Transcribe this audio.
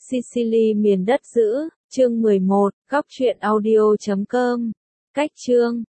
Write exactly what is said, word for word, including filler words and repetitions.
Sicily miền đất giữ, chương mười một, góc truyện audio chấm com. Cách chương